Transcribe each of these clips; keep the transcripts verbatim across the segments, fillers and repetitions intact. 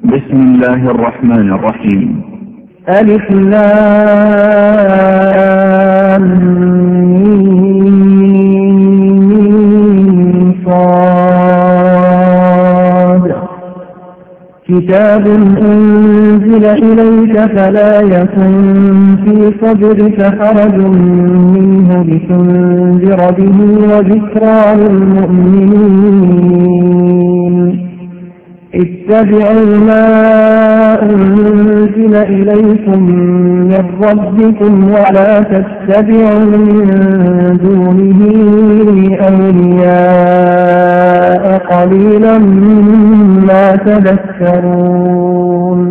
بسم الله الرحمن الرحيم. ألف لام ميم صاد كتاب أنزل إليك فلا يكن في صدرك حرج منه لتنذر به وذكرى للمؤمنين. اتبعوا ما أنزل إليكم من ربكم ولا تتبعوا من دونه أولياء قليلا ما تذكرون.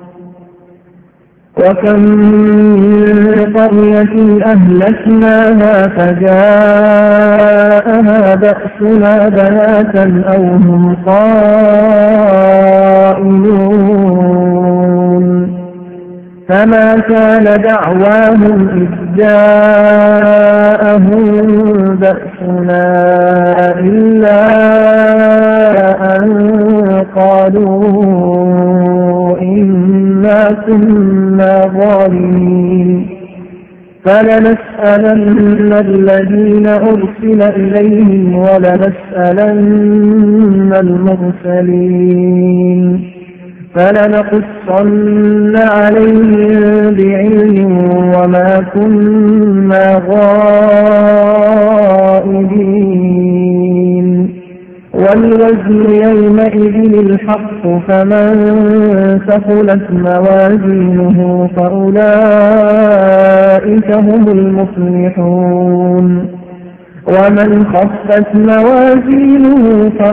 وكم من قرية أهلكناها فجاءها بأسنا بياتا أو هم قائلون فما كان دعواهم إذ جاءهم بأسنا إلا أن قالوا إنا كنا ظالمين. فلنسألن الذين أرسل إليهم ولنسألن المرسلين فلنقصن عليهم بعلم وما كنا غائبين. والوزن يومئذ الحق فمن ثقلت موازينه فأولئك هم المفلحون ومن خفت موازينه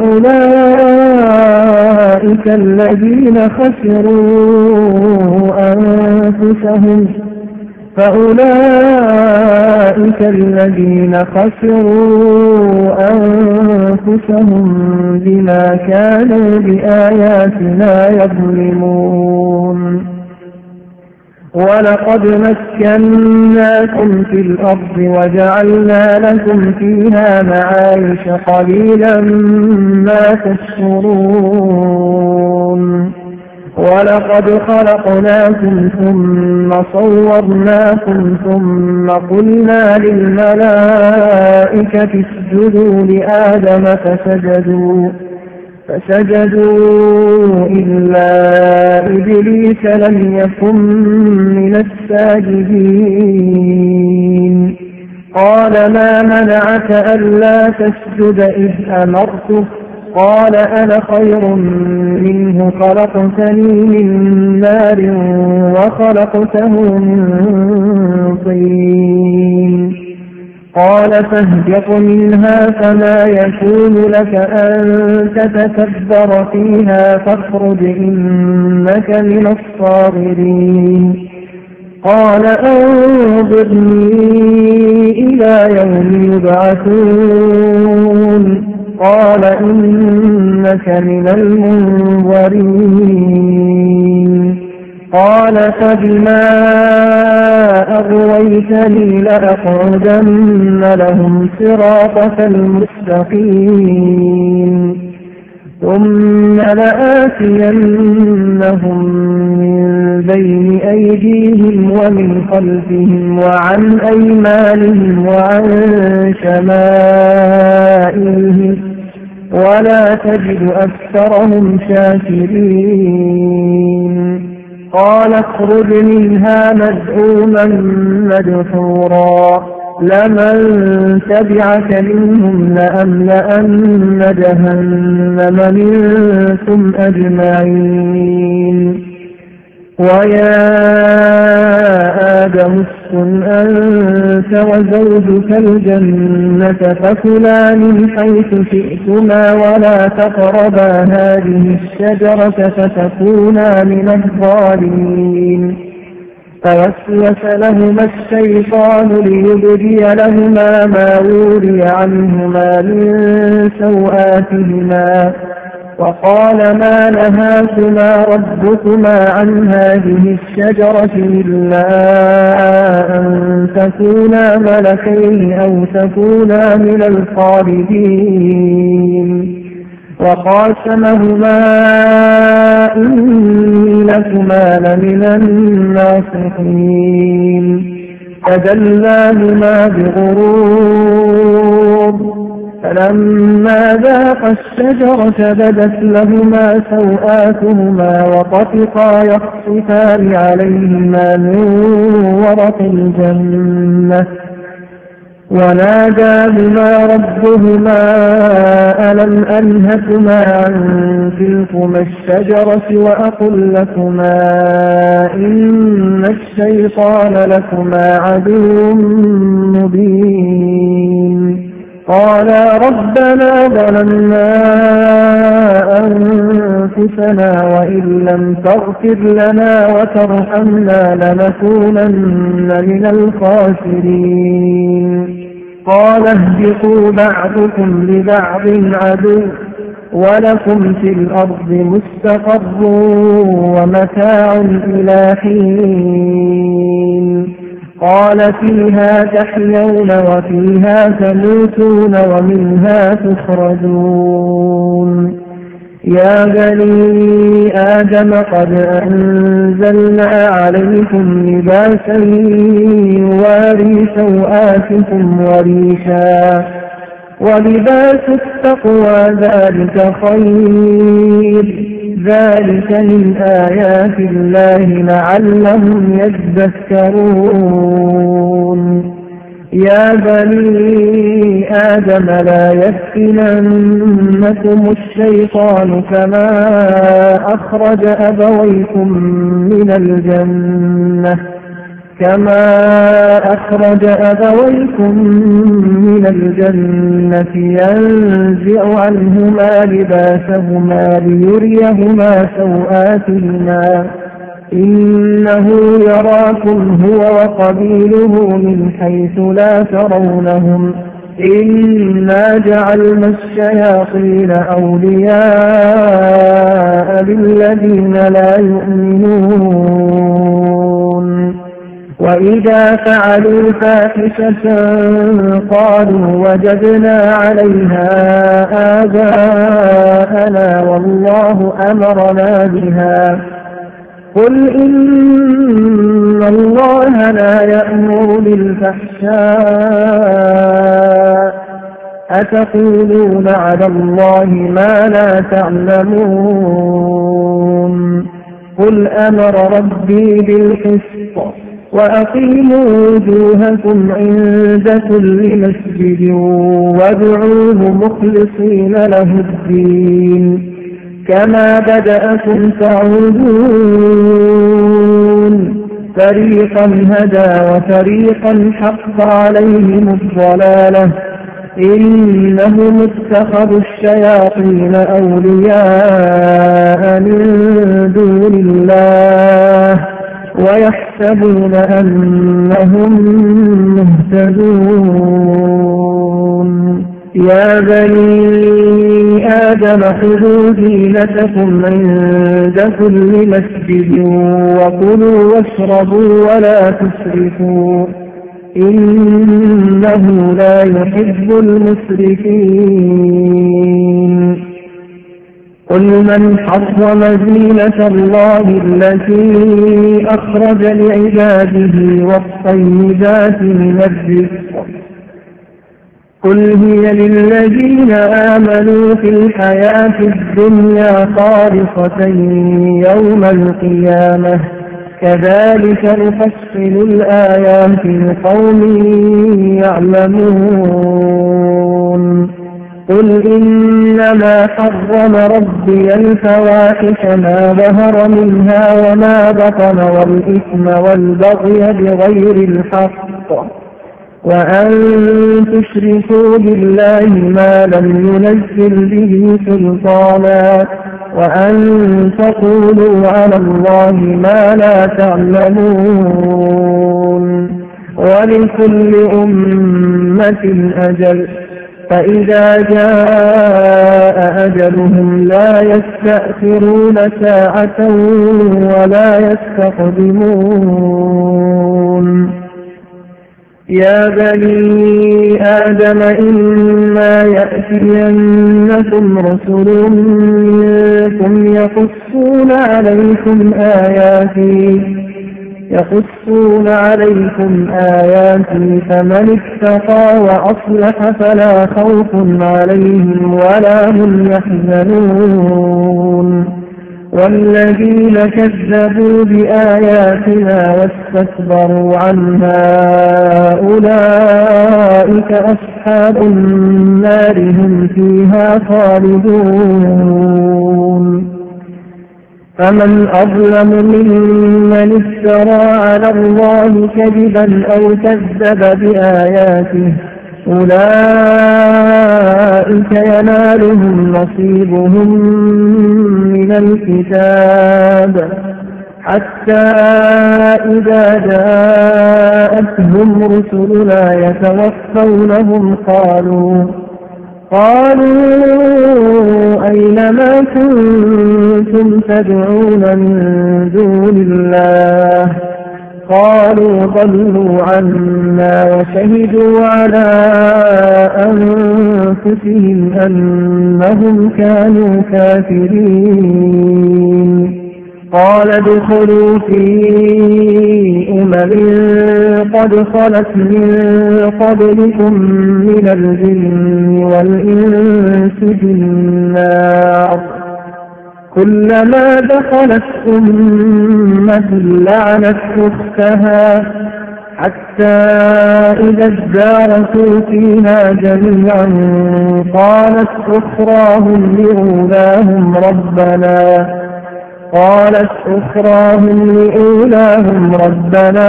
فأولئك الذين خسروا أنفسهم فأولئك الذين خسروا أنفسهم بما كانوا بآياتنا يظلمون. ولقد مكناكم في الأرض وجعلنا لكم فيها معايش قليلا ما تشكرون. ولقد خلقناكم ثم صورناكم ثم قلنا للملائكة اسجدوا لآدم فسجدوا فسجدوا إلا إبليس لم يكن من الساجدين. قال ما منعك ألا تسجد إذ أمرتك؟ قال أنا خير منه خلقتني من نار وخلقته من طين. قال فاهبط منها فما يكون لك أن تتكبر فيها فاخرج إنك من الصاغرين. قال أنظرني إلى يوم يبعثون. قال إنك من المنظرين. قال فبما أغويتني لأقعدن لهم صراطك المستقيم ثم لآتينهم من بين أيديهم ومن خلفهم وعن أيمانهم وعن شمائلهم ولا تجد أكثرهم شاكرين. قال اخرج منها مذءوما مدحورا لمن تبعك منهم لأملأن جهنم منكم أجمعين. ويا آدم اسكن أنت وزوجك الجنة فكلا من حيث شئتما ولا تقربا هذه الشجرة فتكونا من الظالمين. فوسوس لهما الشيطان ليبدي لهما ما وري عنهما من سوآتهما وقال ما نهاكما ربكما عن هذه الشجرة إلا أن تكونا ملكين أو تكونا من الخالدين. وقاسمهما إنا لكما لمن الناصحين فدلاهما بغرور فلما ذاقا الشجرة بدت لهما سوآتهما وطفقا يخصفان عليهما من ورق الجنة وناداهما ربهما ألم أنهكما عن تلكما الشجرة وأقل لكما إن الشيطان لكما عدو مبين قالا ربنا ظلمنا أنفسنا وإن لم تغفر لنا وترحمنا لنكونن من الخاسرين قال اهبطوا بعضكم لبعض عدو ولكم في الأرض مستقر ومتاع إلى حين قال فيها تحيون وفيها تموتون ومنها تخرجون يا بني آدم قد أنزلنا عليكم لباسا يواري سوآتكم وريشا ولباس التقوى ذلك خير ذلك من آيات الله لعلهم يذكرون يا بني آدم لا يفتننكم الشيطان كما أخرج أبويكم من الجنة كما أخرج أبويكم من الجنة ينزع عنهما لباسهما ليريهما سوآتهما إنه يراكم هو وقبيله من حيث لا ترونهم إنا جعلنا الشياطين أولياء للذين لا يؤمنون وإذا فعلوا فاحشة قالوا وجدنا عليها آباءنا والله أمرنا بها قل إن الله لا يأمر بالفحشاء أتقولون على الله ما لا تعلمون قل أمر ربي بالقسط وأقيموا وجوهكم عند كل مسجد وادعوه مخلصين له الدين كما بدأكم تعودون فريقا هدى وفريقا حق عليهم الضلالة إنهم اتخذوا الشياطين أولياء من دون الله ويحسبون أنهم مهتدون يا بني آدم خذوا زينتكم عند كل مسجد وكلوا واشربوا ولا تسرفوا إنه لا يحب المسرفين قل من حرم زينة الله التي أخرج لعباده والطيبات من الرزق قل هي للذين آمنوا في الحياة الدنيا خالصة يوم القيامة كذلك نفصل الآيات لقوم يعلمون قل إنما حرم ربي الفواحش ما ظهر منها وما بطن والإثم والبغي بغير الحق وأن تشركوا بالله ما لم ينزل به سلطانا وأن تقولوا على الله ما لا تعلمون ولكل أمة أجل فإذا جاء أجلهم لا يستأخرون ساعة ولا يستقدمون يا بني آدم إما يأتينكم رسل منكم يقصون يقصون عليكم آياتي يقصون عليكم آياتي فمن اتقى وأصلح فلا خوف عليهم ولا هم يحزنون والذين كذبوا بآياتنا واستكبروا عنها أولئك أصحاب النار هم فيها خالدون فمن أظلم ممن افترى على الله كذبا أو كذب بآياته أولئك ينالهم نصيبهم من الكتاب حتى إذا جاءتهم رسلنا يتوفونهم قالوا قالوا أين ما كنتم تدعون من دون الله قالوا ضلوا عنا وشهدوا على أنفسهم أنهم كانوا كافرين قال ادخلوا في أمم قد خلت من قبلكم من الجن والإنس في النار كلما دخلت أمة لعنت أختها حتى إذا اداركوا فيها جميعا قالت أخراهم لأولاهم ربنا قالت أخراهم لأولاهم ربنا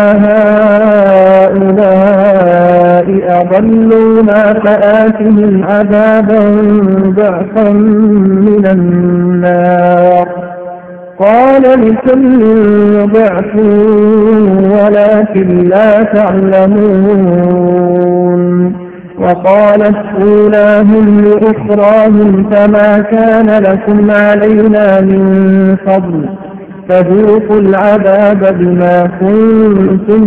هؤلاء أضلونا فآتهم عذابا ضعفا من النار قال لكل ضعف ولكن لا تعلمون وقالت أولاهم لأخراهم فما كان لكم علينا من فضل فذوقوا العذاب بما كنتم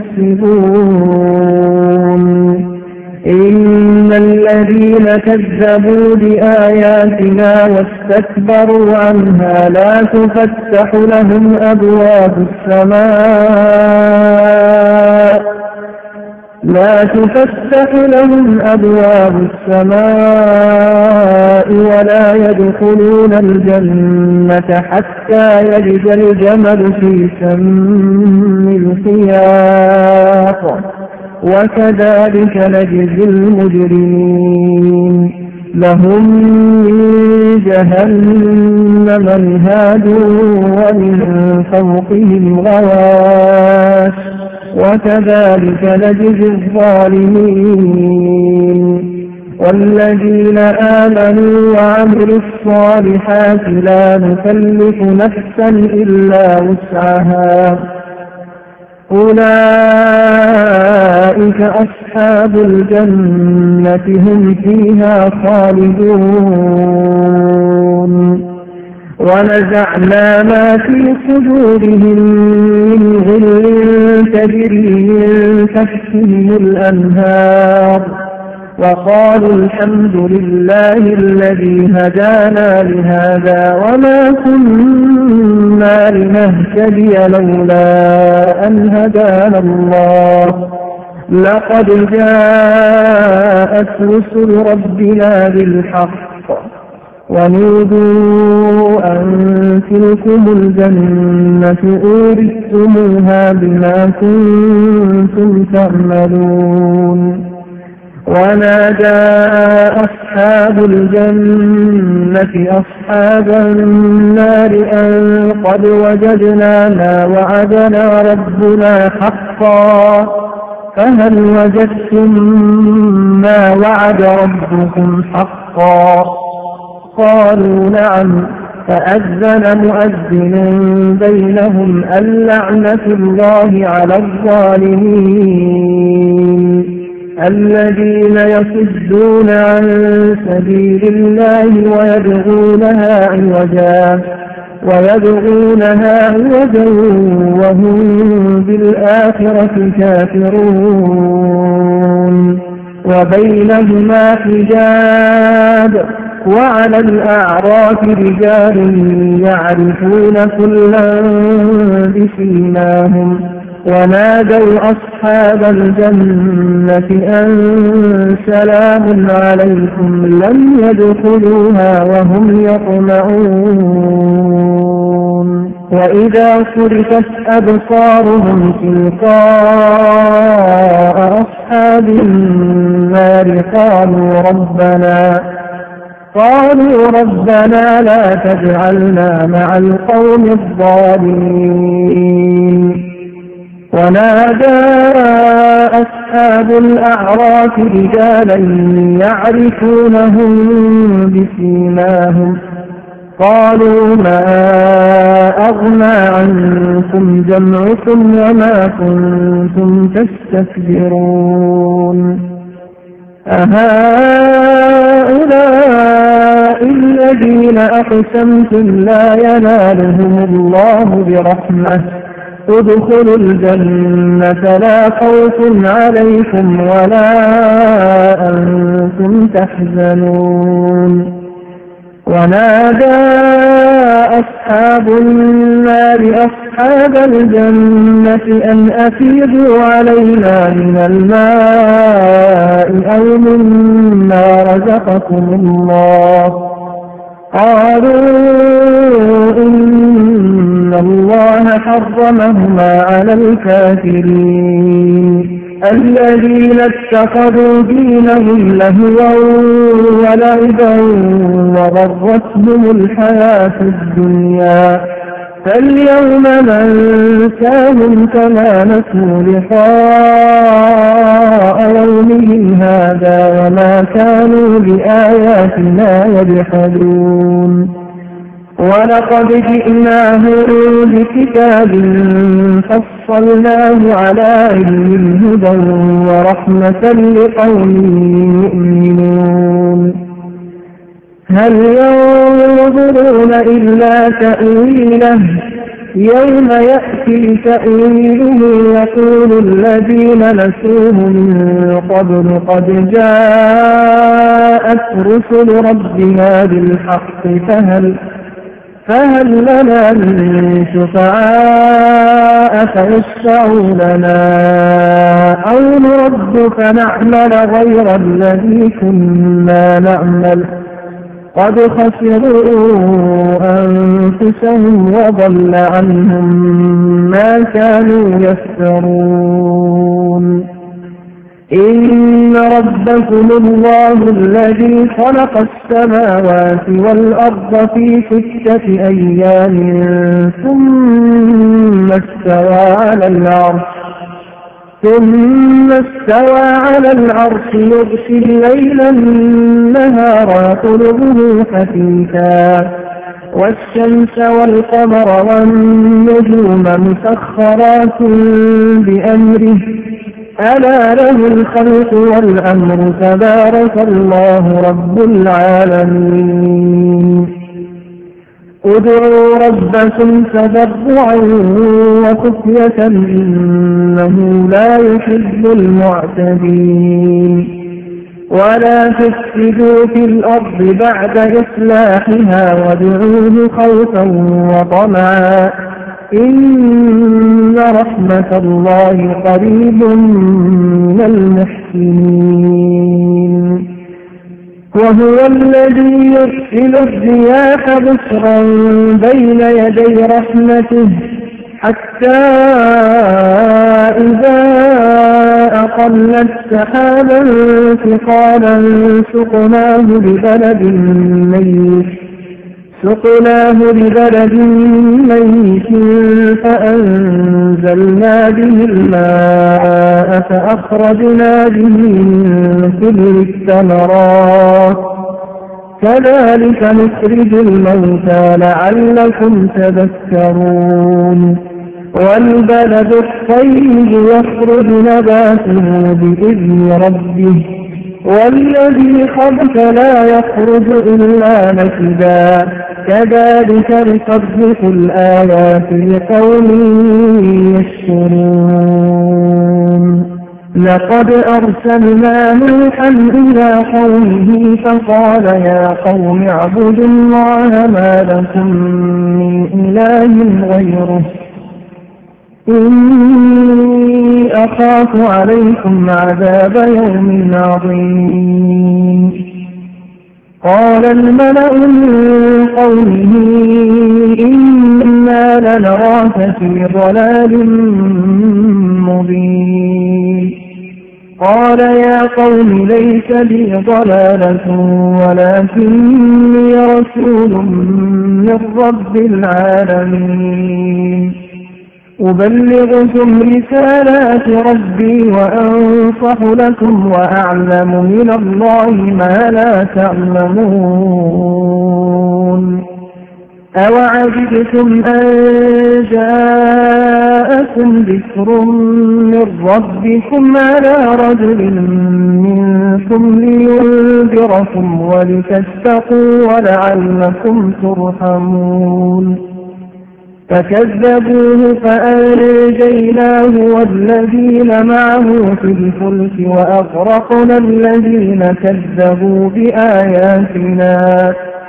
تكسبون إن الذين كذبوا بآياتنا واستكبروا عنها لا تفتح لهم أبواب السماء لا تفتح لهم أبواب السماء ولا يدخلون الجنة حتى يلج الجمل في سم الخياط وكذلك نجزي المجرمين لهم من جهنم مهاد ومن فوقهم غواش وكذلك نجزي الظالمين والذين آمنوا وعملوا الصالحات لا نكلف نفسا إلا وسعها أولئك أصحاب الجنة هم فيها خالدون ونزعنا ما في صدورهم من غل تجري من تحتهم الأنهار وقالوا الحمد لله الذي هدانا لهذا وما كنا لنهتدي لولا أن هدانا الله لقد جاءت رسل ربنا بالحق ونودوا أن تلكم الجنة أورثتموها بما كنتم تعملون ونادى أصحاب الجنة أصحاب النار أن قد وجدنا ما وعدنا ربنا حقا فهل وجدتم ما وعد ربكم حقا قالوا نعم فأذن مؤذن بينهم اللعنة الله على الظالمين الذين يصدون عن سبيل الله ويبغونها عوجا ويبغونها عوجا وهم بالآخرة كافرون وبينهما حجاب وعلى الأعراف رجال يعرفون كلا بسيماهم ونادوا أصحاب الجنة أن سلام عليكم لم يدخلوها وهم يطمعون وإذا صرفت أبصارهم تلقاء أصحاب النار قالوا ربنا قالوا ربنا لا تجعلنا مع القوم الظالمين ونادى أصحاب الأعراف رجالا يعرفونهم بسيماهم قالوا ما أغنى عنكم جمعكم وما كنتم تستكبرون أهؤلاء الذين أقسمتم لا ينالهم الله برحمة ادخلوا الجنة لا خوف عليكم ولا أنتم تحزنون ونادى أصحاب النار أصحاب الجنة أن أفيضوا علينا من الماء أو مما رزقكم الله قالوا إن الله حرمهما على الكافرين الذين اتخذوا دينهم لهوا ولعبا وغرتهم الحياة الدنيا فاليوم ننساهم كما نسوا لقاء يومهم هذا وما كانوا بآياتنا يجحدون ولقد جئناهم بكتاب فصلناه على علم هدى ورحمة لقوم يؤمنون هل ينظرون إلا تأويله يوم يأتي تأويله يقول الذين نسوه من قبل قد جاءت رسل ربنا بالحق فهل فهل لنا من شفعاء فيشفعوا لنا أو نرد فنعمل غير الذي كنا نعمل قد خسروا أنفسهم وضل عنهم ما كانوا يفترون إن ربكم الله الذي خلق السماوات والأرض في ستة أيام ثم استوى على العرش ثم استوى على العرش يغشي الليل النهار يطلبه حثيثا والشمس والقمر والنجوم مسخرات بأمره ألا له الخلق والأمر تبارك الله رب العالمين ادعوا ربكم تضرعا وخفية إنه لا يحب المعتدين ولا تفسدوا في الأرض بعد إصلاحها وادعوه خوفا وطمعا إن رحمة الله قريب من المحسنين وهو الذي يرسل الرياح بشرا بين يدي رحمته حتى إذا أقلت سحابا ثقالا سقناه لبلد ميت سقناه لبلد ميت فأنزلنا به الماء فأخرجنا به من كل الثمرات كذلك نخرج الموتى لعلكم تذكرون والبلد الطيب يخرج نباته بإذن ربه والذي خبث لا يخرج إلا نكدا كذلك نصرف الآيات لقوم يشكرون لقد أرسلنا نوحا إلى قومه فقال يا قوم اعبدوا الله ما لكم من إله غيره إني أخاف عليكم عذاب يوم عظيم. قال الملأ من قومه إنا لنراك في ضلال مبين. قال يا قوم ليس لي ضلالة ولكني رسول من رب العالمين أبلغكم رسالات ربي وأنصح لكم وأعلم من الله ما لا تعلمون. أوعجبتم أن جاءكم ذكر من ربكم على رجل منكم لينذركم ولتتقوا ولعلكم ترحمون. فكذبوه فأنجيناه والذين معه في الفلك وأغرقنا الذين كذبوا بآياتنا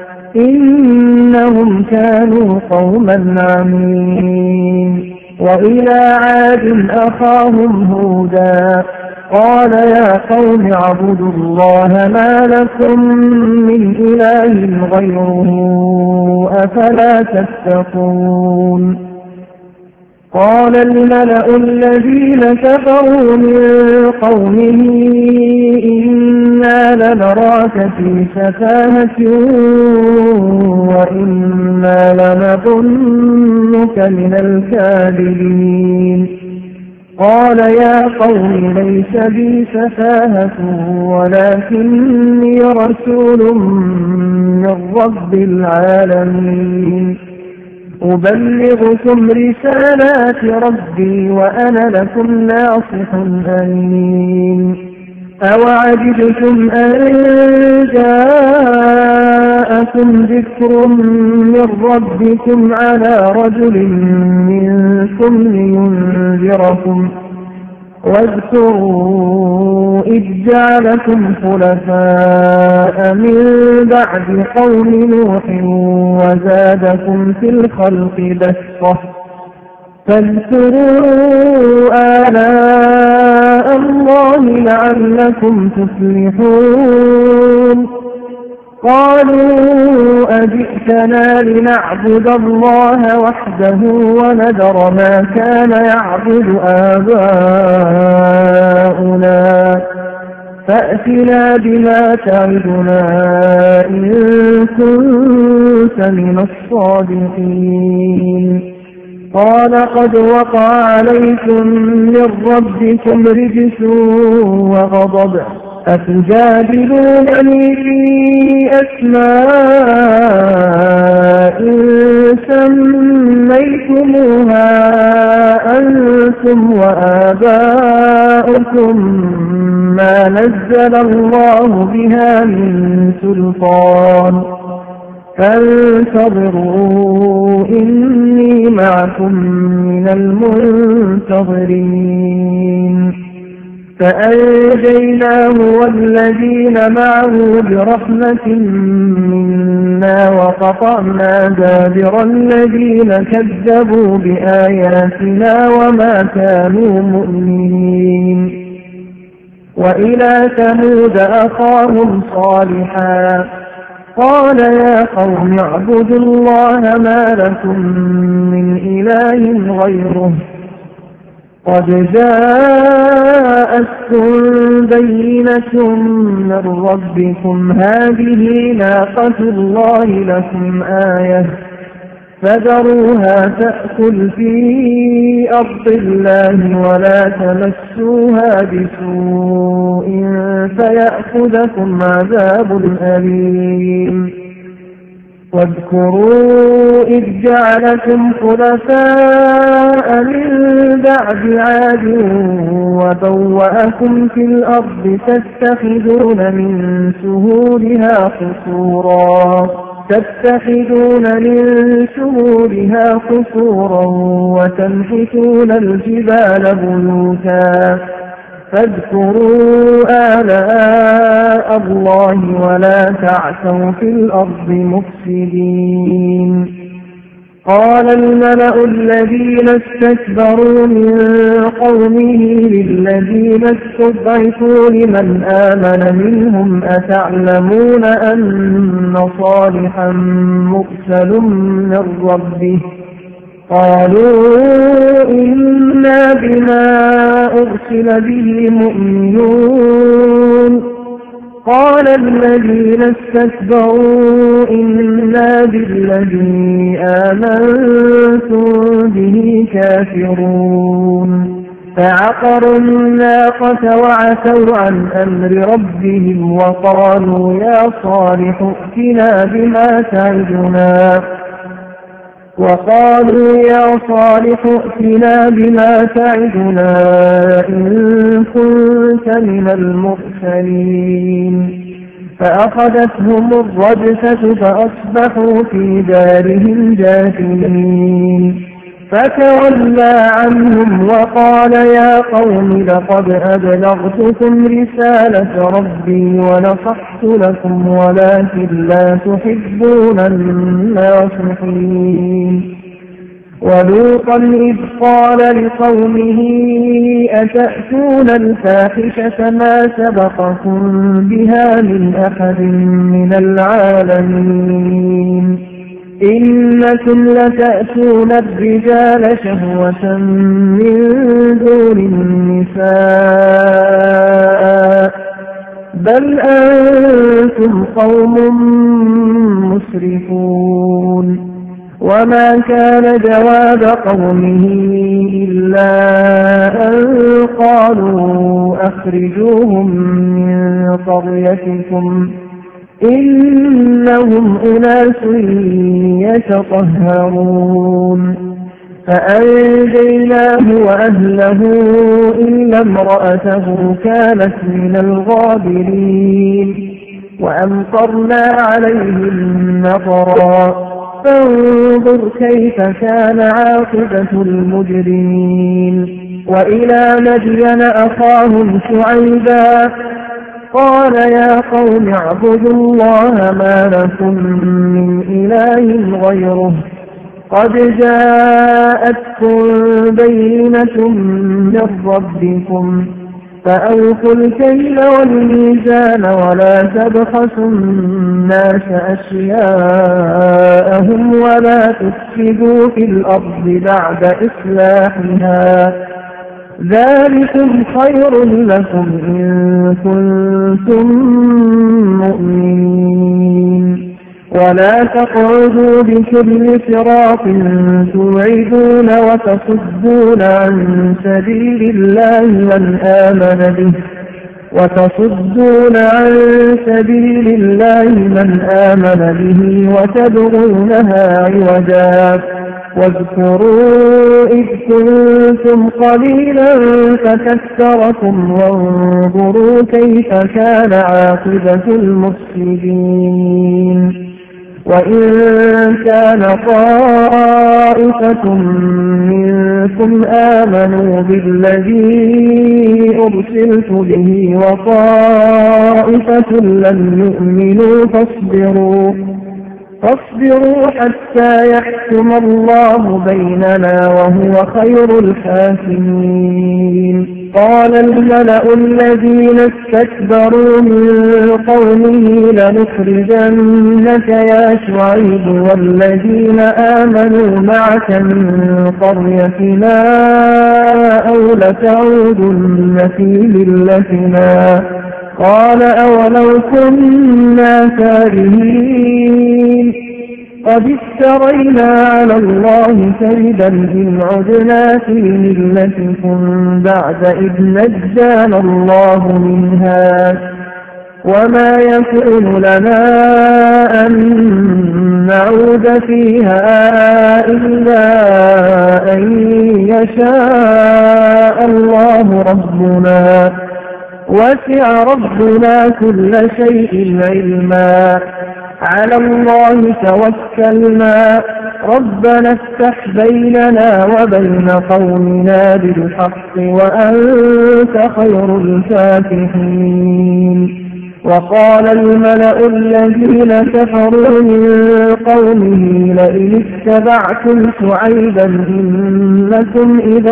إنهم كانوا قوما عمين. وإلى عاد أخاهم هودا قال يا قوم اعبدوا الله ما لكم من إله غيره أفلا تتقون. قال الملأ الذين كفروا من قومه إنا لنراك في سفاهة وإنا لنظنك من الكاذبين. قال يا قوم ليس بي سفاهة ولكني رسول من رب العالمين أبلغكم رسالات ربي وأنا لكم ناصح أمين. أوعجبتم أن جاءكم ذكر من ربكم على رجل منكم لينذركم واذكروا إذ جعلكم خلفاء من بعد قوم نوح وزادكم في الخلق بسطة فاذكروا آلاء الله لعلكم تفلحون. قالوا أجئتنا لنعبد الله وحده ونذر ما كان يعبد آباؤنا فأتنا بما تعدنا إن كنت من الصادقين. قال قد وقع عليكم من ربكم رجس وغضب أتجادلونني في أسماء سميتموها أنتم وآباؤكم ما نزل الله بها من سلطان فانتظروا إني معكم من المنتظرين. فأنجيناه والذين معه برحمة منا وقطعنا دابر الذين كذبوا بآياتنا وما كانوا مؤمنين. وإلى ثمود أخاهم صالحا قال يا قوم اعبدوا الله ما لكم من إله غيره قد جاءتكم بينة من ربكم هذه ناقة الله لكم آية فذروها تأكل في أرض الله ولا تمسوها بسوء فيأخذكم عذاب أليم. واذكروا إذ جعلكم خلفاء من بعد عاد وبوأكم في الأرض تتخذون من سهولها قصورا تتخذون من سهولها قصورا وتنحتون الجبال بيوتا فاذكروا آلاء الله ولا تعثوا في الأرض مفسدين. قال الملأ الذين استكبروا من قومه للذين استضعفوا لمن آمن منهم أتعلمون أن صالحا مرسل من ربه؟ قالوا إنا بما أرسل به مؤمنون. قال الذين استكبروا إنا بالذي آمنتم به كافرون. فعقروا الناقة وعتوا عن أمر ربهم وقالوا يا صالح ائتنا بما تعدنا وقالوا يا صالح ائتنا بما تعدنا إن كنت من المرسلين. فأخذتهم الرجفة فأصبحوا في دارهم جاثمين. فتولى عنهم وقال يا قوم لقد أبلغتكم رسالة ربي ونصحت لكم ولكن لا تحبون الناصحين. ولوطا إذ قال لقومه أتأتون الفاحشة ما سبقكم بها من أحد من العالمين إنكم لتأتون الرجال شهوة من دون النساء بل أنتم قوم مسرفون. وما كان جواب قومه إلا أن قالوا أخرجوهم من قريتكم إنهم أناس يتطهرون. فأنجيناه وأهله إلا امرأته كانت من الغابرين وأمطرنا عليهم مطرا فانظر كيف كان عاقبة المجرمين. وإلى مدين أخاهم شعيبا قال يا قوم اعبدوا الله ما لكم من إله غيره قد جاءتكم بينة من ربكم فأوفوا الكيل والميزان ولا تبخسوا الناس أشياءهم ولا تفسدوا في الأرض بعد إصلاحها ذلكم خير لكم إن كنتم مؤمنين. ولا تقعدوا بكل صراط توعدون وتصدون عن سبيل الله من آمن به وتصدون عن سبيل الله من آمن به وتبغونها عوجا واذكروا إذ كنتم قليلا فكثركم وانظروا كيف كان عاقبة المفسدين. وإن كان طائفة منكم آمنوا بالذي أرسلت به وطائفة لم يؤمنوا فاصبروا فاصبروا حتى يحكم الله بيننا وهو خير الحاكمين. قال الملأ الذين استكبروا من قومه لنخرجنك يا شعيب والذين آمنوا معك من قريتنا أو لتعودن في ملتنا قال أولو كنا كارهين قد افترينا على الله كذبا إن عدنا في ملتكم بعد إذ نجانا الله منها وما يكون لنا أن نعود فيها إلا أن يشاء الله ربنا وسع ربنا كل شيء علما على الله توكلنا ربنا افتح بيننا وبين قومنا بالحق وأنت خير الفاتحين. وقال الملأ الذين كفروا من قومه لئن اتبعتم شعيبا إنكم إذا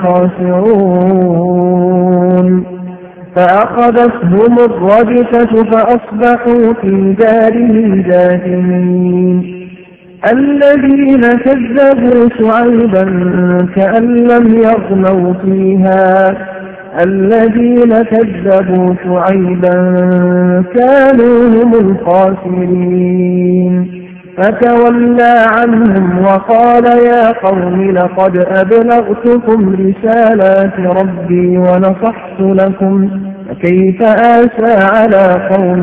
لخاسرون. فأخذتهم الرجفة فأصبحوا في دارهم جاثمين. الذين كذبوا شعيبا كأن لم يغنوا فيها الذين كذبوا شعيبا كانوا هم الخاسرين. فتولى عنهم وقال يا قوم لقد أبلغتكم رسالات ربي ونصحت لكم فكيف آسى على قوم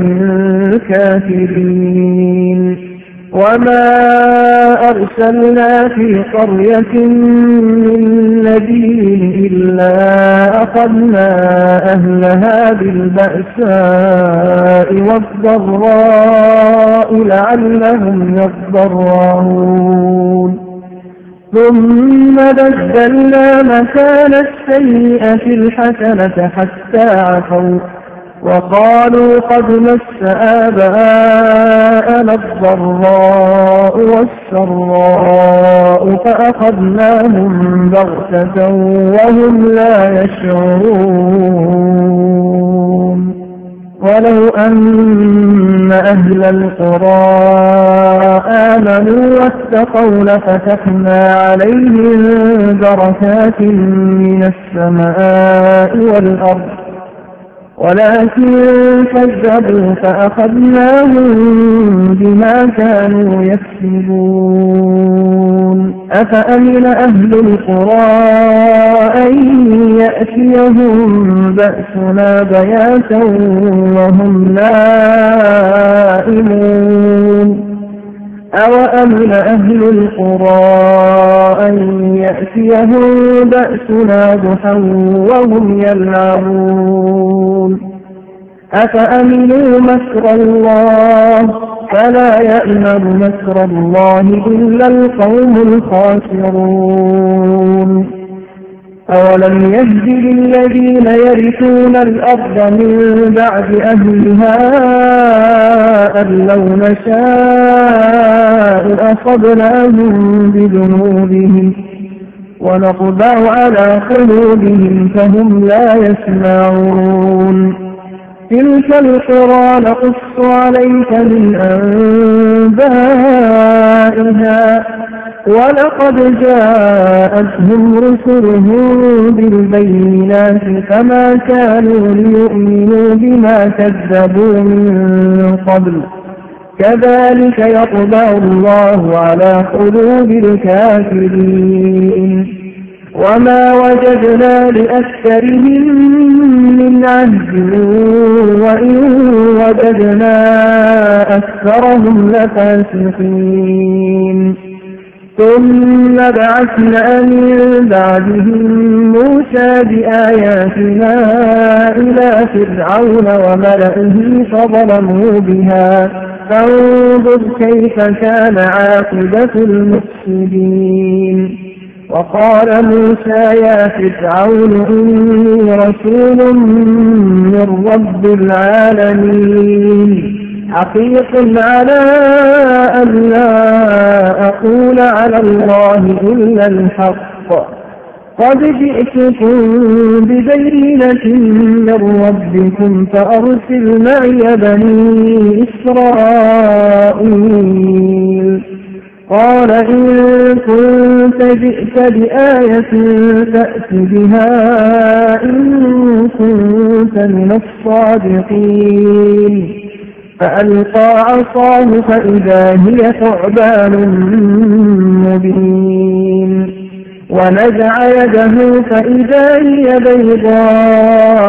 كافرين. وما أرسلنا في قرية من نبي إلا أخذنا أهلها بالبأساء والضراء لعلهم يضرعون. ثم بدلنا مكان السيئة الحسنة حتى عفوا وقالوا قد مس آباءنا الضراء والسراء فأخذناهم بغتة وهم لا يشعرون. ولو أن أهل القرى آمنوا واتقوا لفتحنا عليهم بركات من السماء والأرض ولكن كذبوا فأخذناهم بما كانوا يكسبون. أفأمن أهل القرى أن يأتيهم بأسنا بياتا وهم نائمون. أوأمن أهل القرى أن يأتيهم بأسنا ضحى وهم يلعبون. أفأمنوا مكر الله فلا يأمن مكر الله إلا القوم الخاسرون. أولم يهد للذين يرثون الأرض من بعد أهلها أن لو نشاء أصبناهم بذنوبهم ونطبع على قلوبهم فهم لا يسمعون. تلك القرى نقص عليك من أنبائها ولقد جاءتهم رسلهم بالبينات فما كانوا ليؤمنوا بما كذبوا من قبل كذلك يطبع الله على قلوب الكافرين. وما وجدنا لأكثرهم من عهد وإن وجدنا أكثرهم لفاسقين. ثم بعثنا من بعدهم موسى بآياتنا إلى فرعون وملئه فظلموا بها فانظر كيف كان عاقبة المفسدين. وقال موسى يا فرعون إني رسول من رب العالمين حقيق على أن لا أقول على الله إلا الحق قد جئتكم ببينة من ربكم فأرسل معي بني إسرائيل. قال إن كنت جئت بآية فأت بها إن كنت من الصادقين. فألقى عصاه فإذا هي ثعبان مبين ونزع يده فإذا هي بيضاء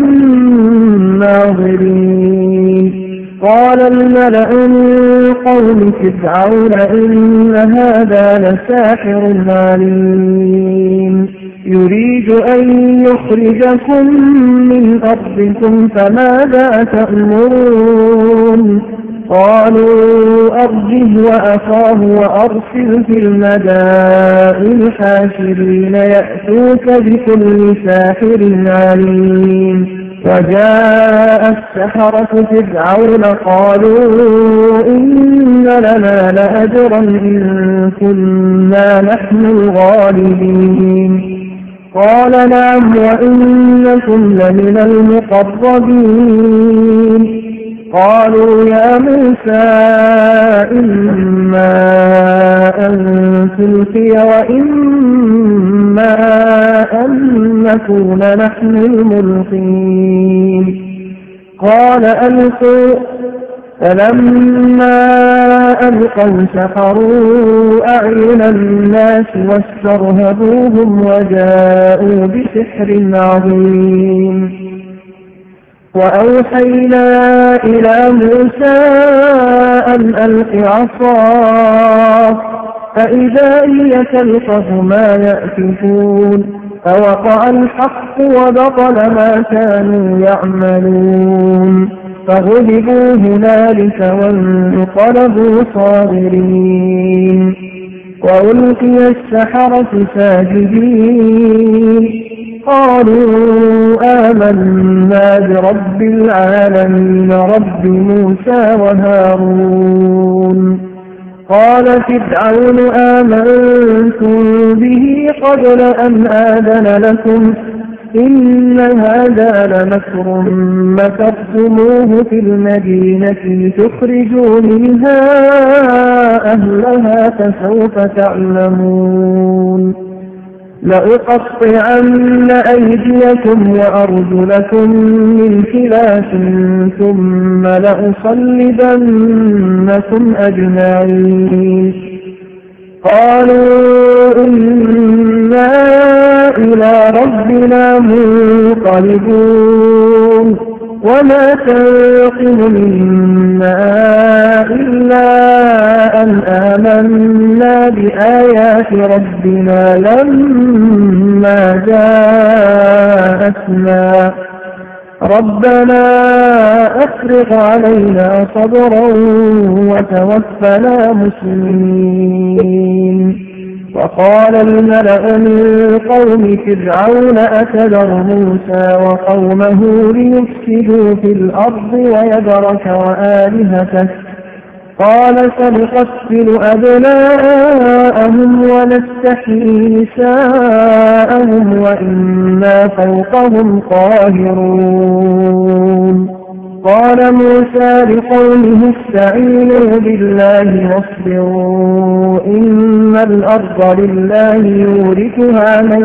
للناظرين. قال الملأ من قوم فرعون إن هذا لساحر عليم يريد أن يخرجكم من أرضكم فماذا تأمرون. قالوا أرجه وأخاه وأرسل في المدائن حاشرين يأتوك بكل ساحر عليم. وجاء السحرة فرعون قالوا إن لنا لأجرا إن كنا نحن الغالبين. قال نعم وإنكم لمن المقربين. قالوا يا موسى إما أن تلقي وإما أن نكون نحن الملقين. قال ألقوا. فلما ألقوا سحروا أعين الناس واسترهبوهم وجاءوا بسحر عظيم. وأوحينا إلى موسى أن ألق عصاك فإذا هي تلقف ما يأفكون. فوقع الحق وبطل ما كانوا يعملون فغلبوا هنالك وانقلبوا صاغرين. وألقي السحرة ساجدين قالوا آمنا برب العالمين رب موسى وهارون. قال فرعون آمنتم به قبل أن آذن لكم إن هذا لمكر مكرتموه في المدينة لتخرجوا منها أهلها فسوف تعلمون. لأقطعن أيديكم وأرجلكم من خلاف ثم لأصلبنكم أجمعين. قالوا إنا إلى ربنا منقلبون وما تنقم منا إلا أن آمنا بآيات ربنا لما جاءتنا ربنا أفرغ علينا صبرا وتوفنا مسلمين. وقال الملأ من قوم فرعون أتذر موسى وقومه ليفسدوا في الأرض ويذرك وآلهتك قال سنقتل أبناءهم ونستحيي نساءهم وإنا فوقهم قاهرون. قال موسى لقومه استعينوا بالله واصبروا إن الأرض لله يورثها من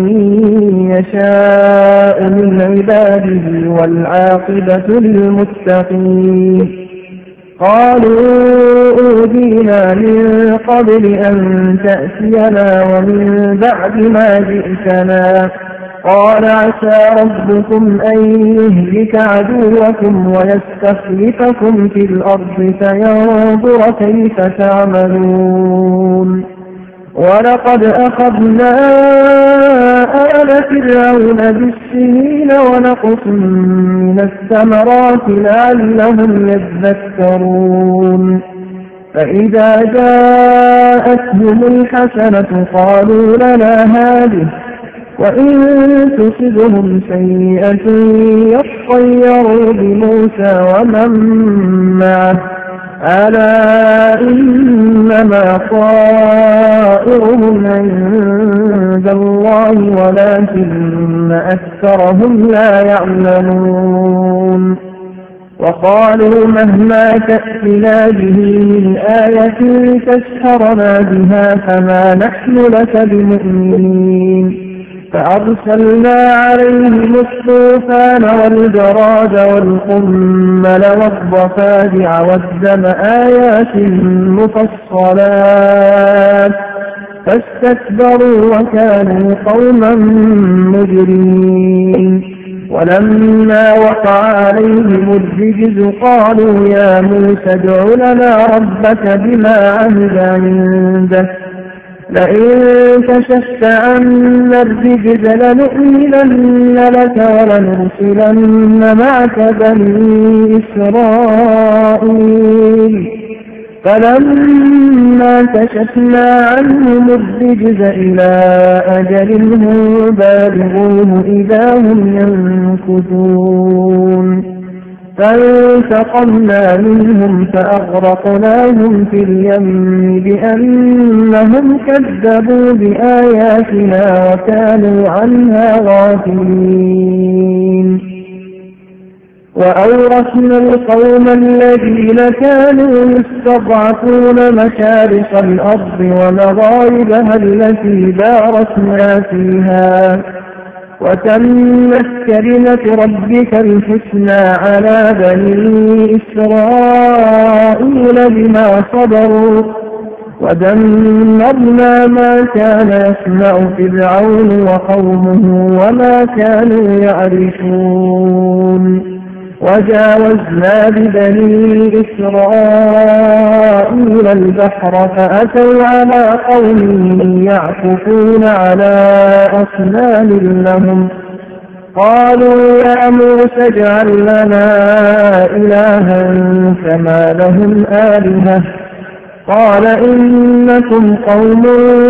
يشاء من عباده والعاقبة للمتقين. قالوا أوذينا من قبل أن تأتينا ومن بعد ما جئتنا قال عسى ربكم أن يهلك عدوكم ويستخلفكم في الأرض فينظر كيف تعملون. ولقد أخذنا آل فرعون بالسنين ونقص من الثمرات لعلهم يذكرون. فإذا جاءتهم الحسنة قالوا لنا هذه وإن تصبهم سيئة يطيروا بموسى ومن معه ألا إنما طائرهم عند الله ولكن أكثرهم لا يعلمون. وقالوا مهما تأتنا به من آية تسحرنا بها فما نحن لك بمؤمنين. فأرسلنا عليهم الطوفان والجراد والقمل والضفادع والدم آيات مفصلات فاستكبروا وكانوا قوما مجرمين. ولما وقع عليهم الرجز قالوا يا موسى ادع لنا ربك بما عهد عندك لئن كشفت عنا الرجز لنؤمنن لك ولنرسلن معك بني إسرائيل فلما كشفنا عنهم الرجز إلى أجل هم بالغوه إذا هم ينكثون فانتقمنا منهم فأغرقناهم في اليم بأنهم كذبوا بآياتنا وكانوا عنها غافلين وأورثنا القوم الذين كانوا يستضعفون مشارق الأرض ومغاربها التي باركنا فيها وتمت كلمة ربك الحسنى على بني إسرائيل بما صبروا ودمرنا ما كان يصنع فرعون وقومه وما كانوا يعرشون وجاوزنا ببني إسرائيل البحر فأتوا على قوم يعكفون على أصنام لهم قالوا يا موسى اجعل لنا إلها كما لهم آلهة قال إنكم قوم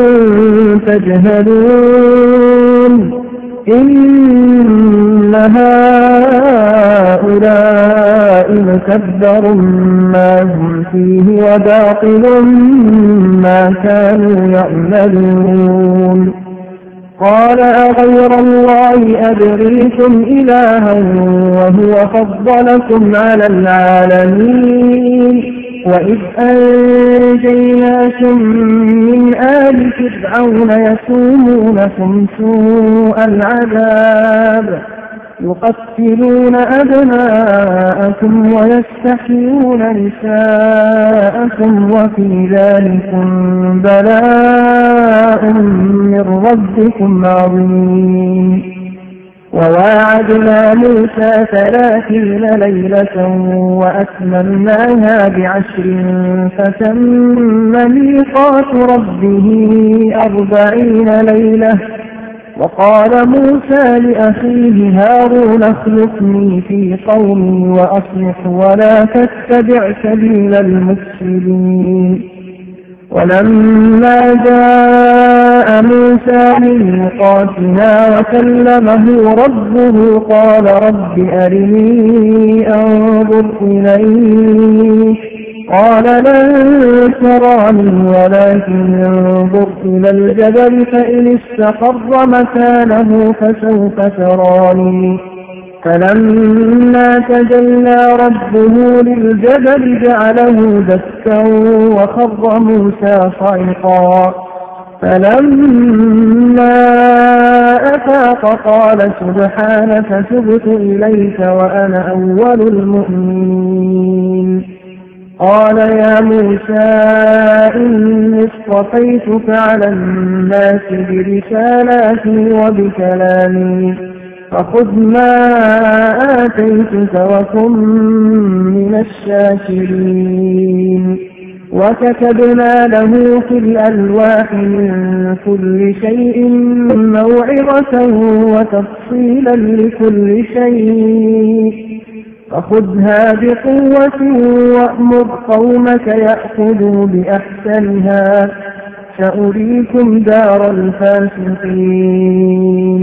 تجهلون إن هؤلاء متبر ما هم فيه وباطل ما كانوا يعملون قال أغير الله أبغيكم إلها وهو فضلكم على العالمين وإذ أنجيناكم من آل فرعون يسومونكم سوء العذاب يقتلون أبناءكم ويستحيون نساءكم وفي ذلكم بلاء من ربكم عظيم وواعدنا موسى ثلاثين ليلة وأتممناها بعشر فتم ميقات ربه أربعين ليلة وقال موسى لأخيه هارون اخلفني في قومي وأصلح ولا تتبع سبيل المفسدين ولما جاء موسى لميقاتنا وكلمه ربه قال رب أرني أنظر إليك قال لن تراني ولكن انظر إلى الجبل فإن استقر مكانه فسوف تراني فلما تجلى ربه للجبل جعله دكا وخر موسى صعقا فلما أفاق قال سبحانك تبت إليك وأنا أول المؤمنين قال يا موسى إني اصطفيتك على الناس برسالاتي وبكلامي فخذ ما آتيتك وكن من الشاكرين وكتبنا له في الألواح من كل شيء موعظة وتفصيلا لكل شيء فخذها بقوة وأمر قومك يأخذوا بأحسنها سأريكم دار الفاسقين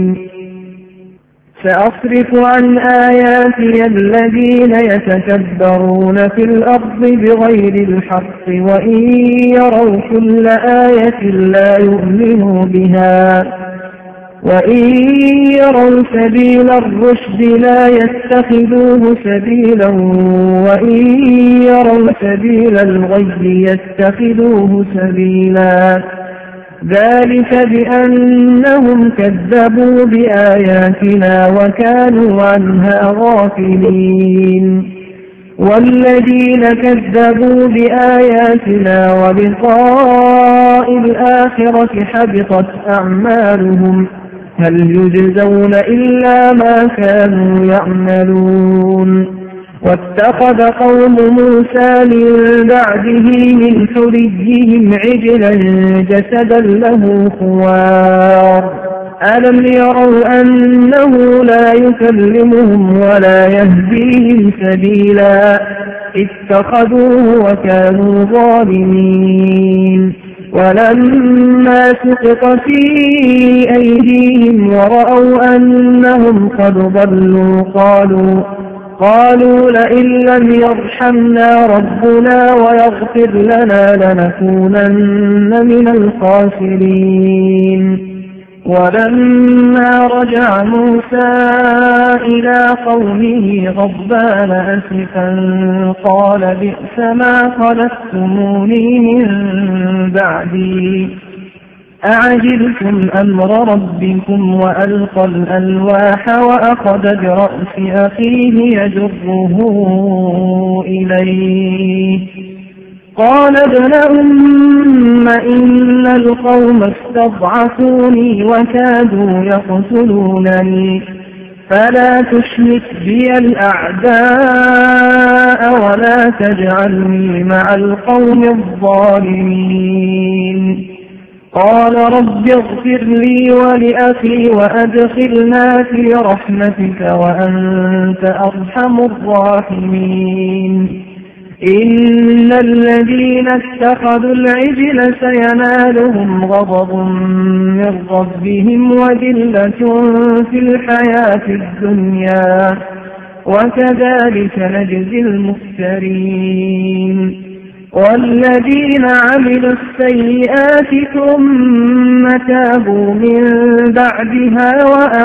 سأصرف عن آياتي الذين يتكبرون في الأرض بغير الحق وإن يروا كل آية لا يؤمنوا بها وإن يروا سبيل الرشد لا يتخذوه سبيلا وإن يروا سبيل الغي يتخذوه سبيلا ذلك بأنهم كذبوا بآياتنا وكانوا عنها غافلين والذين كذبوا بآياتنا ولقاء الآخرة حبطت أعمالهم هل يجزون إلا ما كانوا يعملون واتخذ قوم موسى من بعده من حليهم عجلا جسدا له خوار ألم يروا أنه لا يكلمهم ولا يهديهم سبيلا اتخذوه وكانوا ظالمين ولما سقط في أيديهم ورأوا أنهم قد ضلوا قالوا قالوا لئن لم يرحمنا ربنا ويغفر لنا لنكونن من الخاسرين ولما رجع موسى إلى قومه غضبان أسفا قال بئس ما خلفتموني من بعدي أعجلتم أمر ربكم وألقى الألواح وأخذ برأس أخيه يجره إليه قال ابن أم إن القوم استضعفوني وكادوا يقتلونني فلا تشمت بي الأعداء ولا تجعلني مع القوم الظالمين قال رب اغفر لي ولأخي وأدخلنا في رحمتك وأنت أرحم الراحمين إن الذين اتخذوا العجل سينالهم غضب من ربهم وذلة في الحياة الدنيا وكذلك نجزي المفترين والذين عملوا السيئات ثم تابوا من بعدها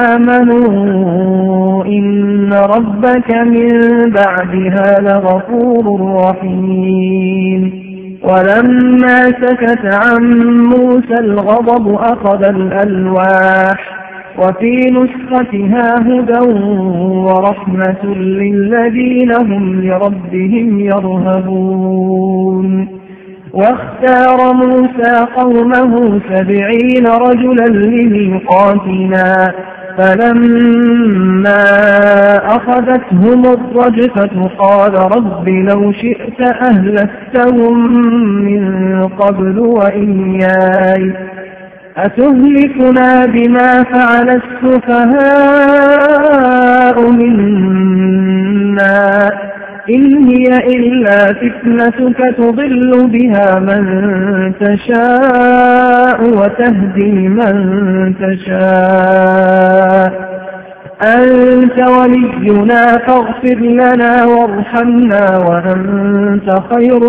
وآمنوا إن ربك من بعدها لغفور رحيم ولما سكت عن موسى الغضب أخذ الألواح وفي نسختها هدى ورحمة للذين هم لربهم يرهبون واختار موسى قومه سبعين رجلا لميقاتنا فلما أخذتهم الرجفة قال رب لو شئت أهلكتهم من قبل وإياي أتهلكنا بما فعل السفهاء منا إن هي إلا فتنتك تضل بها من تشاء وتهدي من تشاء أنت ولينا فاغفر لنا وارحمنا وأنت خير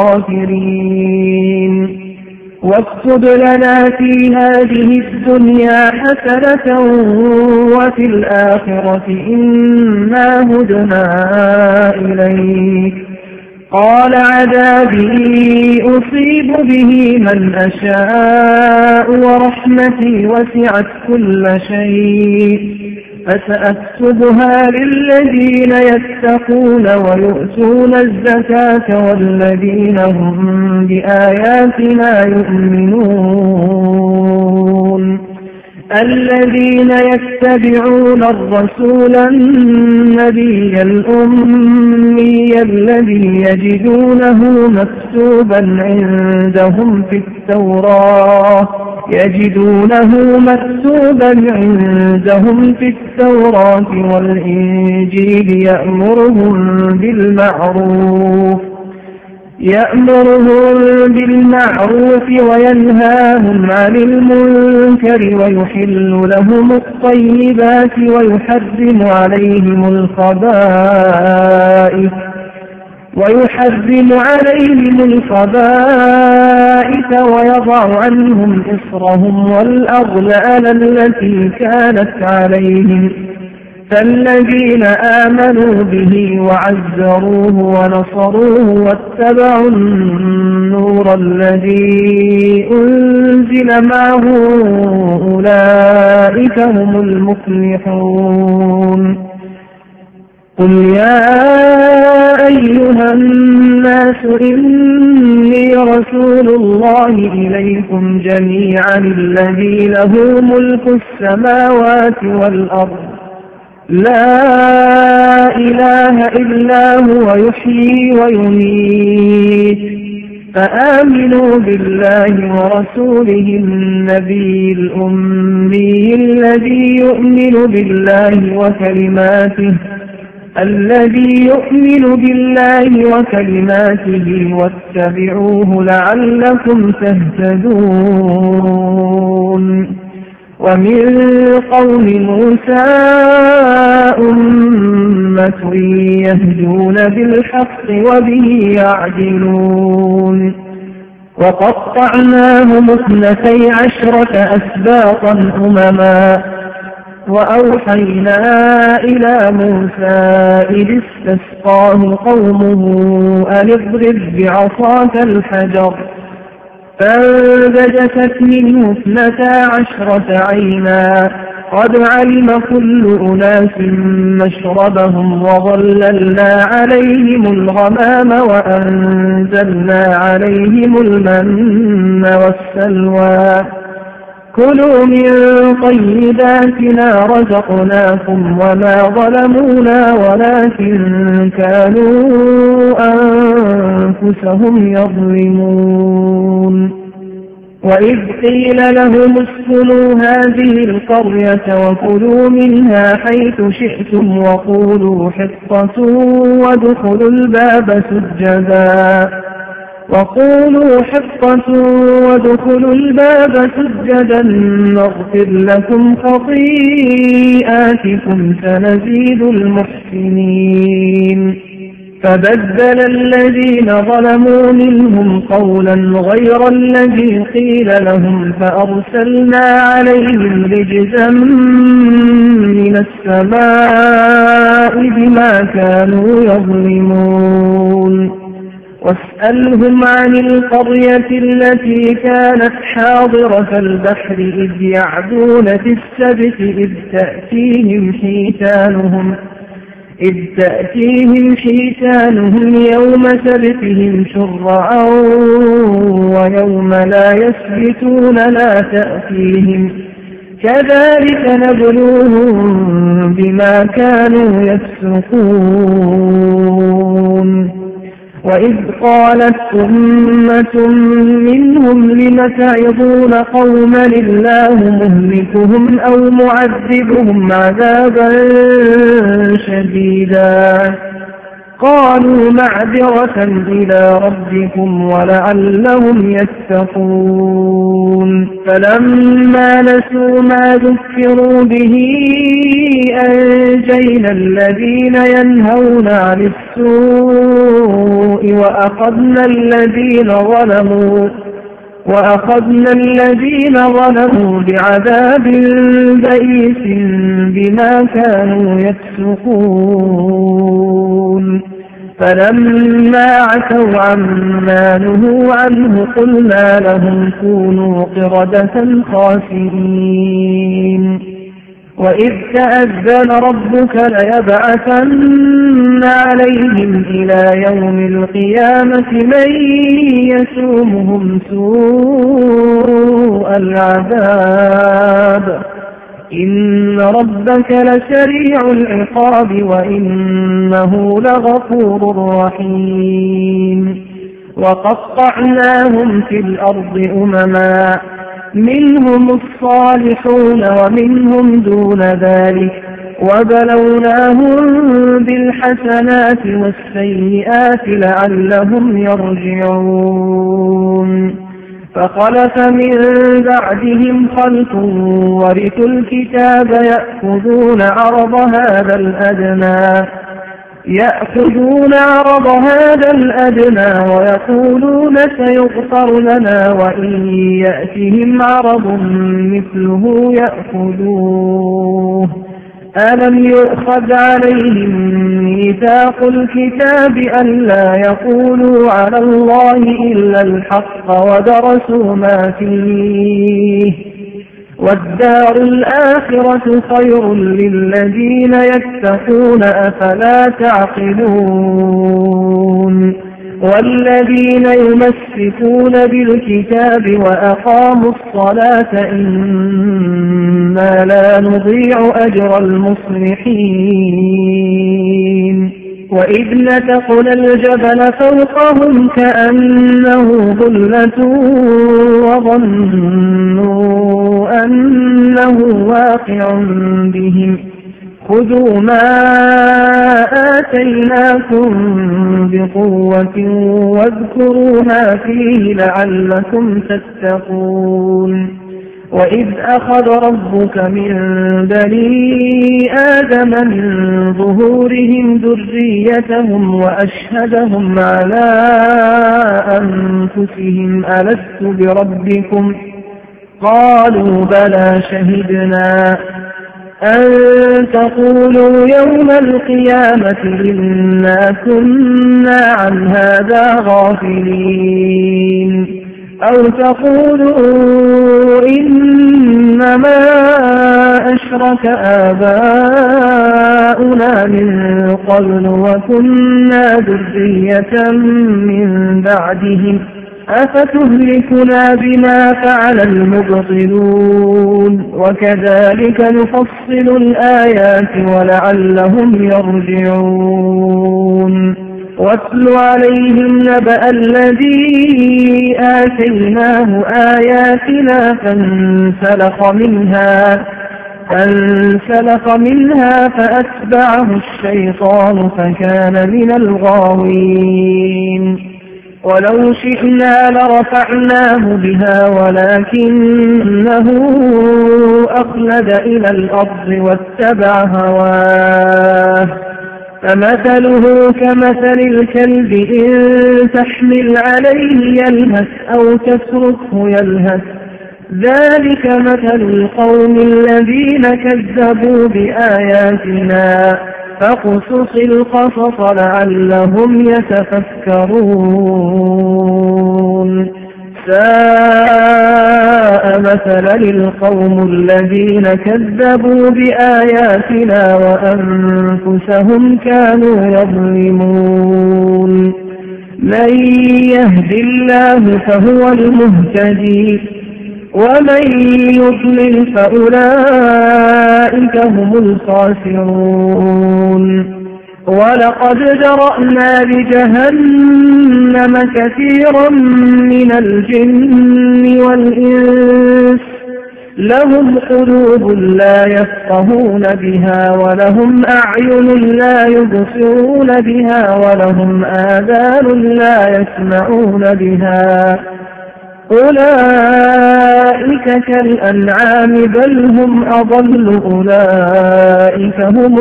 الغافرين واكتب لنا في هذه الدنيا حسنة وفي الآخرة إنا هدنا إليك قال عذابي أصيب به من أشاء ورحمتي وسعت كل شيء فسأكتبها للذين يتقون ويؤتون الزكاة والذين هم بآياتنا يؤمنون الذين يتبعون الرسول النبي الأمي الذي يجدونه مكتوبا عندهم في التوراة يجدونه مكتوبا عندهم في التوراة والإنجيل يأمرهم بالمعروف يأمرهم بالمعروف وينهاهم عن المنكر ويحل لهم الطيبات ويحرم عليهم الخبائث ويحرم عليهم الخبائث ويضع عنهم إصرهم والأغلال التي كانت عليهم فالذين آمنوا به وعزروه ونصروه واتبعوا النور الذي أنزل معه أولئك هم المفلحون قل يا أيها الناس إني رسول الله إليكم جميعا الذي له ملك السماوات والأرض لا إله إلا هو يحيي ويميت فآمنوا بالله ورسوله النبي الأمي الذي يؤمن بالله وكلماته الذي يؤمن بالله وكلماته واتبعوه لعلكم تهتدون. ومن قوم موسى أمة يهدون بالحق وبه يعدلون. وقطعناهم اثنتي عشرة أسباطا أمما وأوحينا إلى موسى إذ استسقاه قومه أن اضرب بعصاك الحجر فانبجست منه اثنتا عشرة عينا قد علم كل أناس مشربهم وظللنا عليهم الغمام وأنزلنا عليهم المن والسلوى كلوا من طيبات ما رزقناكم وما ظلمونا ولكن كانوا أنفسهم يظلمون. وإذ قيل لهم اسكنوا هذه القرية وكلوا منها حيث شئتم وقولوا حطة وادخلوا الباب سجدا وقولوا حطة وادخلوا الباب سجدا نغفر لكم خطيئاتكم سنزيد المحسنين. فبدل الذين ظلموا منهم قولا غير الذي قيل لهم فأرسلنا عليهم رجزا من السماء بما كانوا يظلمون. واسألهم عن القرية التي كانت حاضرة البحر إذ يعدون في السبت إذ تأتيهم حيتانهم إذ تأتيهم حيتانهم يوم سبتهم شرعا ويوم لا يسبتون لا تأتيهم كذلك نبلوهم بما كانوا يفسقون. وإذ قالت أمة منهم لم تعظون قوما الله مهلكهم أو معذبهم عذابا شديدا قالوا معذرة إلى ربكم ولعلهم يتقون. فلما نسوا ما ذكروا به أنجينا الذين ينهون عن السوء وأخذنا الذين ظلموا وأخذنا الذين ظلموا بعذاب بئيس بما كانوا يفسقون. فلما عتوا عما نهوا عنه قلنا لهم كونوا قردة خاسئين. وإذ تأذن ربك ليبعثن عليهم إلى يوم القيامة من يسومهم سوء العذاب إن ربك لسريع العقاب وإنه لغفور رحيم. وقطعناهم في الأرض أمما منهم الصالحون ومنهم دون ذلك وبلوناهم بالحسنات والسيئات لعلهم يرجعون. فخلف من بعدهم خلف ورثوا الكتاب يأخذون عرض هذا الأدنى يأخذون عرض هذا الأدنى ويقولون سيغفر لنا وإن يأتهم عرض مثله يأخذوه. ألم يؤخذ عليهم ميثاق الكتاب ألا يقولوا على الله إلا الحق ودرسوا ما فيه والدار الآخرة خير للذين يتقون أفلا تعقلون. والذين يمسكون بالكتاب وأقاموا الصلاة إنا إنا لا نضيع أجر المصلحين وإذ نتقنا الجبل فوقهم كأنه ظلة وظنوا أنه واقع بهم خذوا ما آتيناكم بقوة واذكروا ما فيه لعلكم تتقون وإذ أخذ ربك من بني آدم من ظهورهم ذريتهم وأشهدهم على أنفسهم ألست بربكم قالوا بلى شهدنا أن تقولوا يوم القيامة إنا كنا عن هذا غافلين أو تقولوا إنما أشرك آباؤنا من قبل وكنا ذرية من بعدهم أفتهلكنا بما فعل المبطلون وكذلك نفصل الآيات ولعلهم يرجعون واتل عليهم نبأ الذي آتيناه آياتنا فانسلخ منها فانسلخ منها فأتبعه الشيطان فكان من الغاوين ولو شئنا لرفعناه بها ولكنه أخلد إلى الأرض واتبع هواه فمثله كمثل الكلب إن تحمل عليه يلهث أو تتركه يلهث ذلك مثل القوم الذين كذبوا بآياتنا فاقصص القصص لعلهم يتفكرون ساء مثلا للقوم الذين كذبوا بآياتنا وأنفسهم كانوا يظلمون من يهد الله فهو المهتدي ومن يضلل فأولئك هم الخاسرون ولقد ذرأنا لجهنم كثيرا من الجن والإنس لهم قلوب لا يفقهون بها ولهم أعين لا يبصرون بها ولهم آذان لا يسمعون بها أولئك كالأنعام بل هم أضل أولئك هم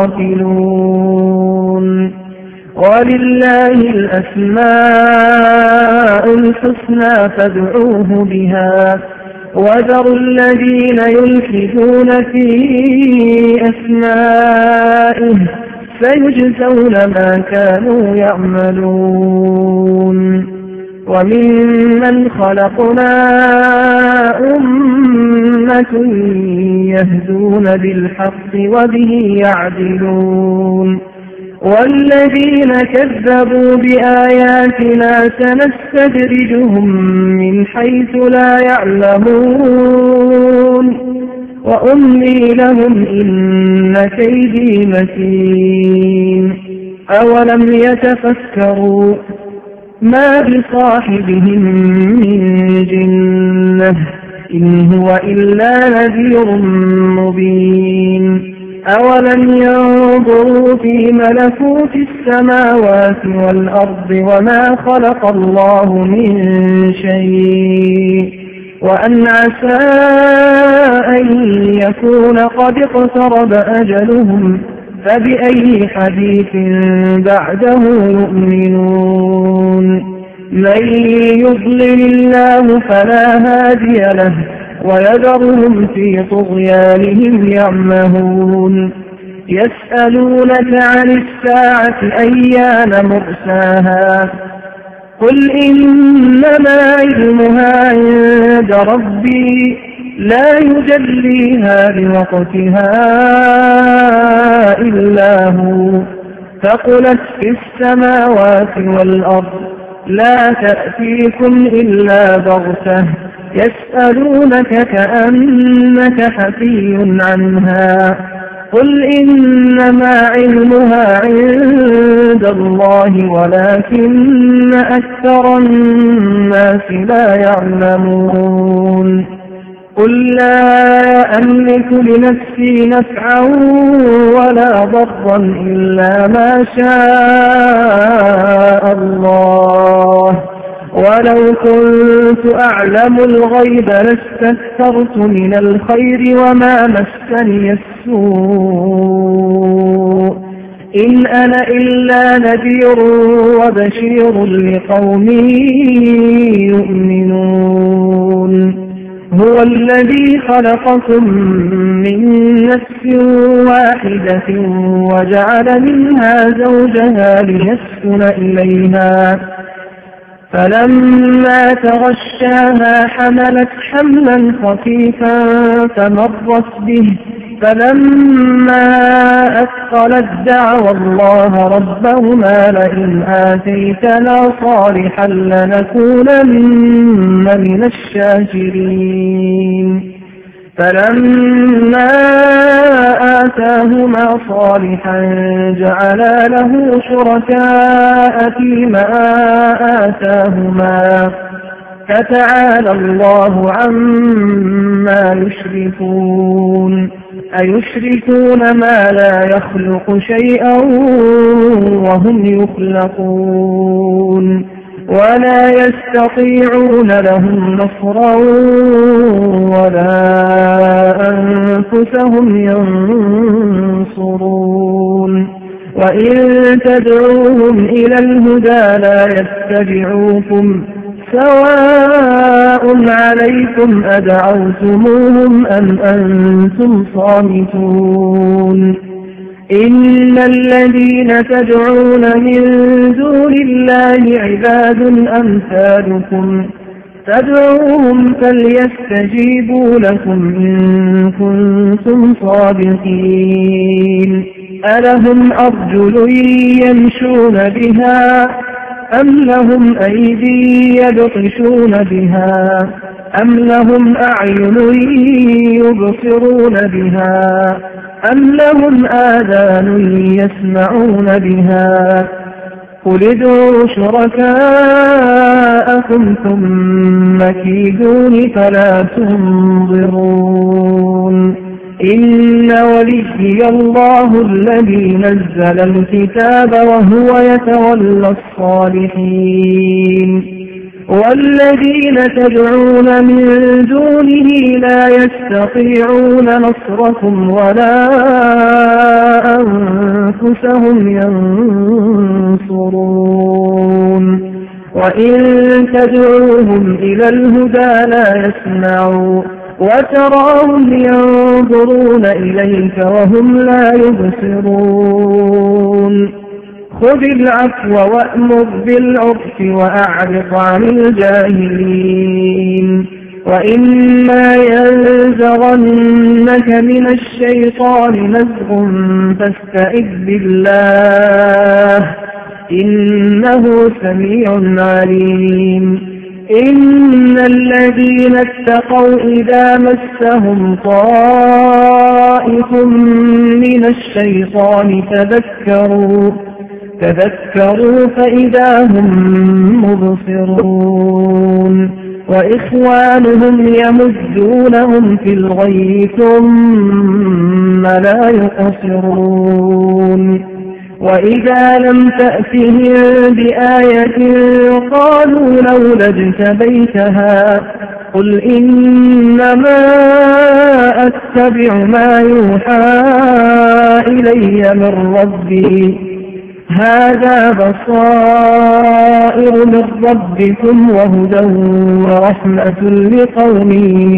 الغافلون ولله الأسماء الحسنى فادعوه بها وذروا الذين يلحدون في أسمائه سيجزون ما كانوا يعملون وممن خلقنا أمة يهدون بالحق وبه يعدلون والذين كذبوا بآياتنا سنستدرجهم من حيث لا يعلمون وأملي لهم إن كيدي متين أولم يتفكروا ما بصاحبهم من جنة إن هو إلا نذير مبين أولم ينظروا في ملكوت السماوات والأرض وما خلق الله من شيء وأن عسى أن يكون قد اقترب أجلهم فبأي حديث بعده يؤمنون من يضلل الله فلا هادي له ويذرهم في طغيانهم يعمهون يسألونك عن الساعة أيان مرساها قل إنما علمها عند ربي لا يجليها لوقتها إلا هو ثقلت في السماوات والأرض لا تأتيكم إلا بغتة يسألونك كأنك حفي عنها قل إنما علمها عند الله ولكن أكثر الناس لا يعلمون قل لا أملك لنفسي نفعا ولا ضرا إلا ما شاء الله ولو كنت أعلم الغيب لاستكثرت من الخير وما مسني السوء إن أنا إلا نذير وبشير لقوم يؤمنون هو الذي خلقكم من نفس واحدة وجعل منها زوجها ليسكن إليها فلما تغشاها حملت حملا خفيفا فمرت به فلما أثقلت دعوا الله ربهما لئن آتيتنا صالحا لنكونن من الشاكرين فلما آتاهما صالحا جعلا له شركاء فيما آتاهما فتعالى الله عما يشركون أيشركون ما لا يخلق شيئا وهم يخلقون ولا يستطيعون لهم نصرا ولا أنفسهم ينصرون وإن تدعوهم إلى الهدى لا يتبعوكم سواء عليكم أدعوتموهم أم أنتم صامتون إن الذين تدعون من دون الله عباد أمثالكم فادعوهم فليستجيبوا لكم إن كنتم صادقين ألهم أرجل يمشون بها أم لهم أيدي يبطشون بها أم لهم أعين يبصرون بها أم لهم آذان يسمعون بها قل ادعوا شركاءكم ثم كيدون فلا تنظرون إن وليي الله الذي نزل الكتاب وهو يتولى الصالحين والذين تدعون من دونه لا يستطيعون نصركم ولا أنفسهم ينصرون وإن تدعوهم إلى الهدى لا يسمعوا وتراهم ينظرون إليك وهم لا يبصرون خذ العفو وأمر بالعرف وأعرض عن الجاهلين وإما ينزغنك من الشيطان نزغ فاستعذ بالله إنه سميع عليم إن الذين اتقوا إذا مسهم طائف من الشيطان تذكروا تذكروا فإذا هم مبصرون وإخوانهم يمدونهم في الغي ثم لا يقصرون وإذا لم تأتهم بآية قالوا لولا اجتبيتها قل إنما أتبع ما يوحى إلي من ربي هذا بصائر من ربكم وهدى ورحمة لقوم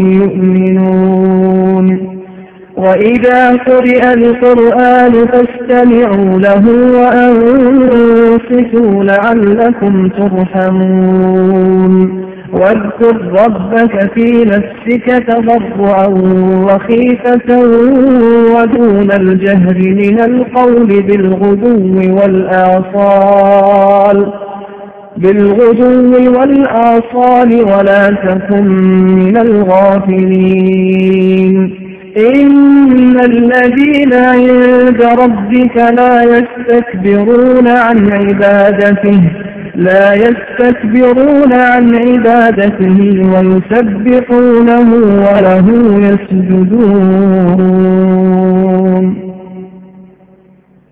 يؤمنون وإذا قرئ القرآن فاستمعوا له وأنصتوا لعلكم ترحمون واذكر ربك في نفسك تضرعا وخيفة ودون الجهر من القول بالغدو والآصال بالغدو والآصال ولا تكن من الغافلين إن الذين عند ربك لا يستكبرون عن عبادته لا يستكبرون عن عبادته ويسبحونه وله يسجدون